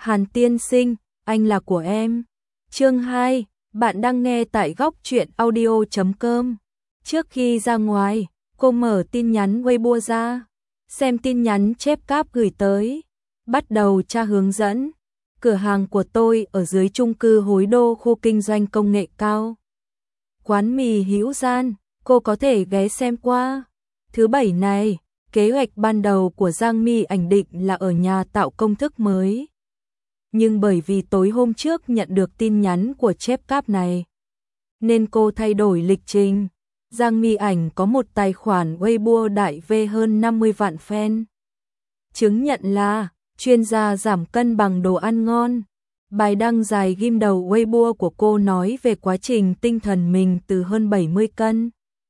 Hàn tiên sinh, anh là của em. Chương 2, bạn đang nghe tại góc truyện audio.com. Trước khi ra ngoài, cô mở tin nhắn Weibo ra, xem tin nhắn chép cáp gửi tới. Bắt đầu tra hướng dẫn. Cửa hàng của tôi ở dưới chung cư Hối Đô, khu kinh doanh công nghệ cao. Quán mì Hữu Gian, cô có thể ghé xem qua. Thứ bảy này, kế hoạch ban đầu của Giang My Ảnh định là ở nhà tạo công thức mới. Nhưng bởi vì tối hôm trước nhận được tin nhắn của chép cáp này, nên cô thay đổi lịch trình. Giang My Ảnh có một tài khoản Weibo đại V hơn 50 vạn fan. Chứng nhận là chuyên gia giảm cân bằng đồ ăn ngon. Bài đăng dài ghim đầu Weibo của cô nói về quá trình tinh thần mình từ hơn 70 cân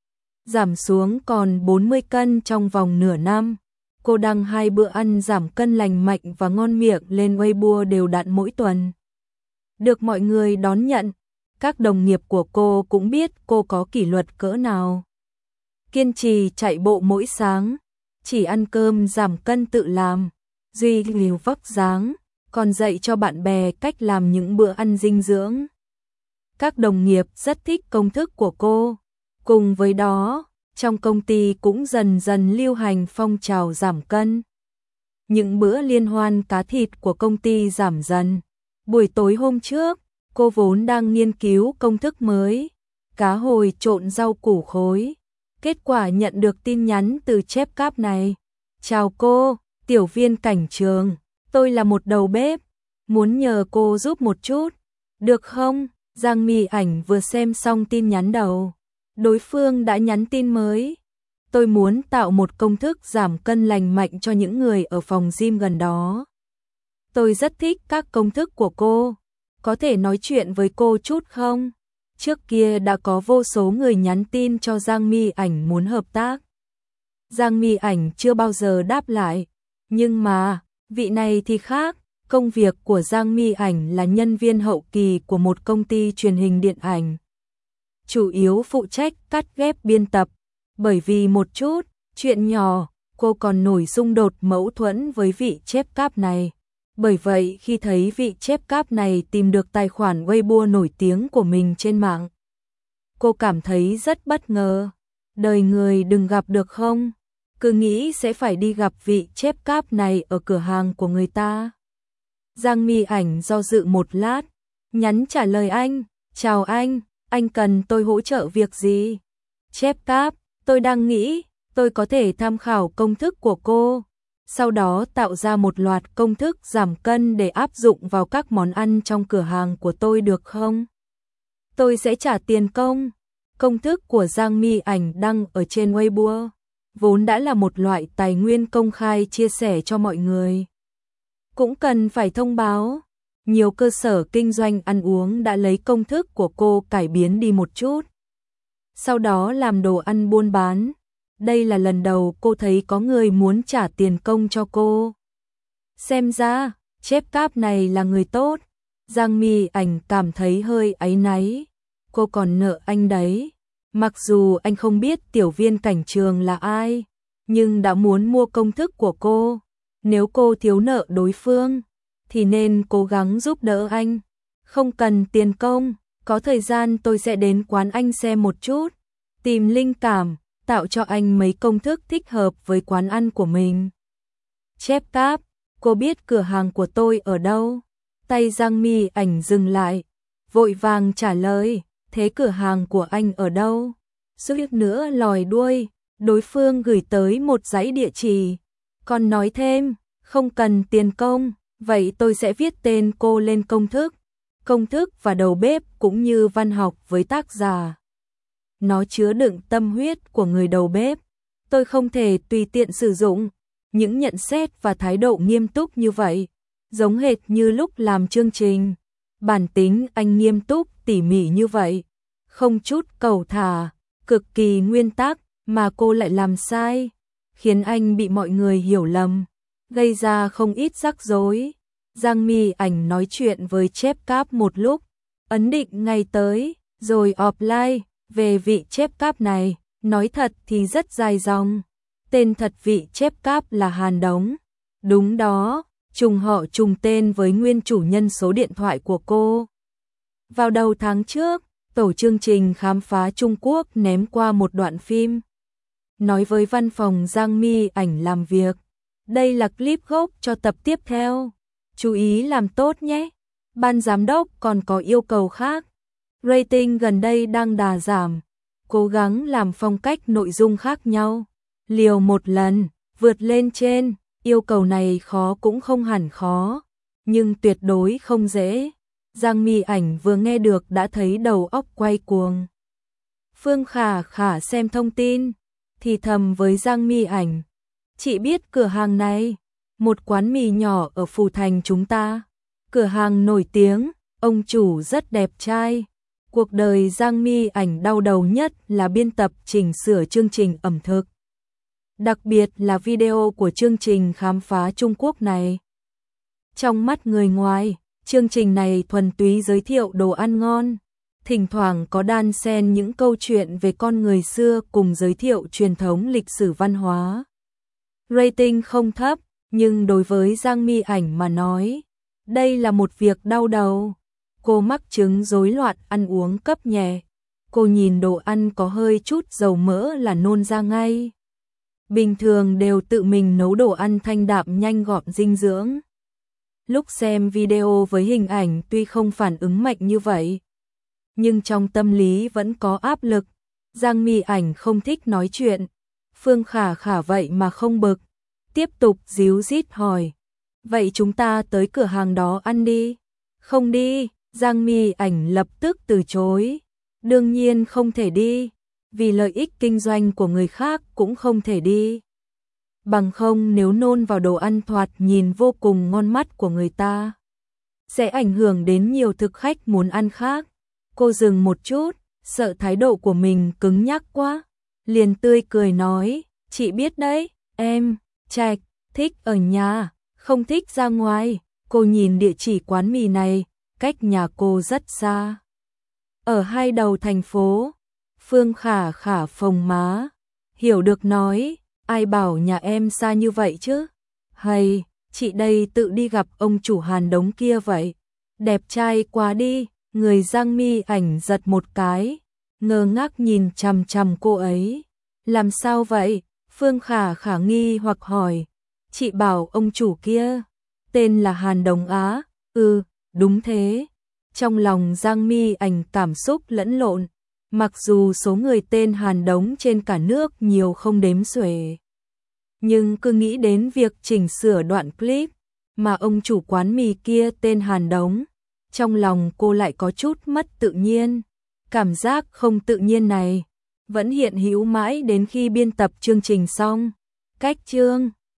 giảm xuống còn 40 cân trong vòng nửa năm. Cô đăng 2 bữa ăn giảm cân lành mạnh và ngon miệng lên Weibo đều đặn mỗi tuần. Được mọi người đón nhận, các đồng nghiệp của cô cũng biết cô có kỷ luật cỡ nào. Kiên trì chạy bộ mỗi sáng, chỉ ăn cơm giảm cân tự làm, duy liều vóc dáng, còn dạy cho bạn bè cách làm những bữa ăn dinh dưỡng. Các đồng nghiệp rất thích công thức của cô. Cùng với đó, trong công ty cũng dần dần lưu hành phong trào giảm cân. Những bữa liên hoan cá thịt của công ty giảm dần. Buổi tối hôm trước, cô vốn đang nghiên cứu công thức mới, cá hồi trộn rau củ khối. Kết quả nhận được tin nhắn từ chép cáp này. Chào cô, tiểu viên Cảnh Trường, tôi là một đầu bếp, muốn nhờ cô giúp một chút, được không? Giang My Ảnh vừa xem xong tin nhắn đầu. Đối phương đã nhắn tin mới. Tôi muốn tạo một công thức giảm cân lành mạnh cho những người ở phòng gym gần đó. Tôi rất thích các công thức của cô. Có thể nói chuyện với cô chút không? Trước kia đã có vô số người nhắn tin cho Giang My Ảnh muốn hợp tác. Giang My Ảnh chưa bao giờ đáp lại. Nhưng mà, vị này thì khác. Công việc của Giang My Ảnh là nhân viên hậu kỳ của một công ty truyền hình điện ảnh. Chủ yếu phụ trách cắt ghép biên tập. Bởi vì một chút chuyện nhỏ, cô còn nổi xung đột mâu thuẫn với vị chép cáp này. Bởi vậy khi thấy vị chép cáp này tìm được tài khoản Weibo nổi tiếng của mình trên mạng, cô cảm thấy rất bất ngờ. Đời người đừng gặp được không? Cứ nghĩ sẽ phải đi gặp vị chép cáp này ở cửa hàng của người ta. Giang My Ảnh do dự một lát, nhắn trả lời anh, chào anh cần tôi hỗ trợ việc gì? Chép cáp, tôi đang nghĩ, tôi có thể tham khảo công thức của cô, sau đó tạo ra một loạt công thức giảm cân để áp dụng vào các món ăn trong cửa hàng của tôi được không? Tôi sẽ trả tiền công. Công thức của Giang My Ảnh đăng ở trên Weibo, vốn đã là một loại tài nguyên công khai chia sẻ cho mọi người. Cũng cần phải thông báo. Nhiều cơ sở kinh doanh ăn uống đã lấy công thức của cô cải biến đi một chút, sau đó làm đồ ăn buôn bán. Đây là lần đầu cô thấy có người muốn trả tiền công cho cô. Xem ra, chép cáp này là người tốt. Giang My Ảnh cảm thấy hơi áy náy. Cô còn nợ anh đấy. Mặc dù anh không biết tiểu viên Cảnh Trường là ai, nhưng đã muốn mua công thức của cô. Nếu cô thiếu nợ đối phương, thì nên cố gắng giúp đỡ anh. Không cần tiền công, có thời gian tôi sẽ đến quán anh xem một chút, tìm linh cảm, tạo cho anh mấy công thức thích hợp với quán ăn của mình. Chép cáp, cô biết cửa hàng của tôi ở đâu? Tay Giang My Ảnh dừng lại, vội vàng trả lời, thế cửa hàng của anh ở đâu? Suýt nữa lòi đuôi, đối phương gửi tới một dãy địa chỉ, còn nói thêm, không cần tiền công. Vậy tôi sẽ viết tên cô lên công thức và đầu bếp cũng như văn học với tác giả. Nó chứa đựng tâm huyết của người đầu bếp. Tôi không thể tùy tiện sử dụng. Những nhận xét và thái độ nghiêm túc như vậy, giống hệt như lúc làm chương trình. Bản tính anh nghiêm túc tỉ mỉ như vậy, không chút cầu thả, cực kỳ nguyên tắc, mà cô lại làm sai, khiến anh bị mọi người hiểu lầm, gây ra không ít rắc rối. Giang My Ảnh nói chuyện với chép cáp một lúc, ấn định ngày tới, rồi offline. Về vị chép cáp này, nói thật thì rất dài dòng. Tên thật vị chép cáp là Hàn Đống. Đúng đó, trùng họ trùng tên với nguyên chủ nhân số điện thoại của cô. Vào đầu tháng trước, tổ chương trình khám phá Trung Quốc ném qua một đoạn phim, nói với văn phòng Giang My Ảnh làm việc. Đây là clip gốc cho tập tiếp theo. Chú ý làm tốt nhé. Ban giám đốc còn có yêu cầu khác. Rating gần đây đang đà giảm. Cố gắng làm phong cách nội dung khác nhau. Liều một lần, vượt lên trên. Yêu cầu này khó cũng không hẳn khó, nhưng tuyệt đối không dễ. Giang My Ảnh vừa nghe được đã thấy đầu óc quay cuồng. Phương Khả Khả xem thông tin, thì thầm với Giang My Ảnh. Chị biết cửa hàng này, một quán mì nhỏ ở Phủ Thành chúng ta. Cửa hàng nổi tiếng, ông chủ rất đẹp trai. Cuộc đời Giang My Ảnh đau đầu nhất là biên tập chỉnh sửa chương trình ẩm thực. Đặc biệt là video của chương trình khám phá Trung Quốc này. Trong mắt người ngoài, chương trình này thuần túy giới thiệu đồ ăn ngon. Thỉnh thoảng có đan xen những câu chuyện về con người xưa cùng giới thiệu truyền thống lịch sử văn hóa. Rating không thấp, nhưng đối với Giang My Ảnh mà nói, đây là một việc đau đầu. Cô mắc chứng rối loạn ăn uống cấp nhẹ. Cô nhìn đồ ăn có hơi chút dầu mỡ là nôn ra ngay. Bình thường đều tự mình nấu đồ ăn thanh đạm nhanh gọn dinh dưỡng. Lúc xem video với hình ảnh tuy không phản ứng mạnh như vậy, nhưng trong tâm lý vẫn có áp lực. Giang My Ảnh không thích nói chuyện. Phương Khả Khả vậy mà không bực. Tiếp tục díu dít hỏi. Vậy chúng ta tới cửa hàng đó ăn đi. Không đi, Giang My Ảnh lập tức từ chối. Đương nhiên không thể đi. Vì lợi ích kinh doanh của người khác cũng không thể đi. Bằng không nếu nôn vào đồ ăn thoạt nhìn vô cùng ngon mắt của người ta, sẽ ảnh hưởng đến nhiều thực khách muốn ăn khác. Cô dừng một chút, sợ thái độ của mình cứng nhắc quá. Liền tươi cười nói, chị biết đấy, em, Trạch, thích ở nhà, không thích ra ngoài. Cô nhìn địa chỉ quán mì này, cách nhà cô rất xa. Ở hai đầu thành phố. Phương Khả Khả phồng má, hiểu được nói, ai bảo nhà em xa như vậy chứ? Hay, chị đây tự đi gặp ông chủ Hàn Đống kia vậy. Đẹp trai quá đi, người Giang My Ảnh giật một cái, ngơ ngác nhìn chằm chằm cô ấy. Làm sao vậy? Phương Khả Khả nghi hoặc hỏi. Chị bảo ông chủ kia, tên là Hàn Đống Á. Ừ, đúng thế. Trong lòng Giang My Ảnh cảm xúc lẫn lộn. Mặc dù số người tên Hàn Đống trên cả nước nhiều không đếm xuể, nhưng cứ nghĩ đến việc chỉnh sửa đoạn clip mà ông chủ quán mì kia tên Hàn Đống, trong lòng cô lại có chút mất tự nhiên. Cảm giác không tự nhiên này vẫn hiện hữu mãi đến khi biên tập chương trình xong. Cách chương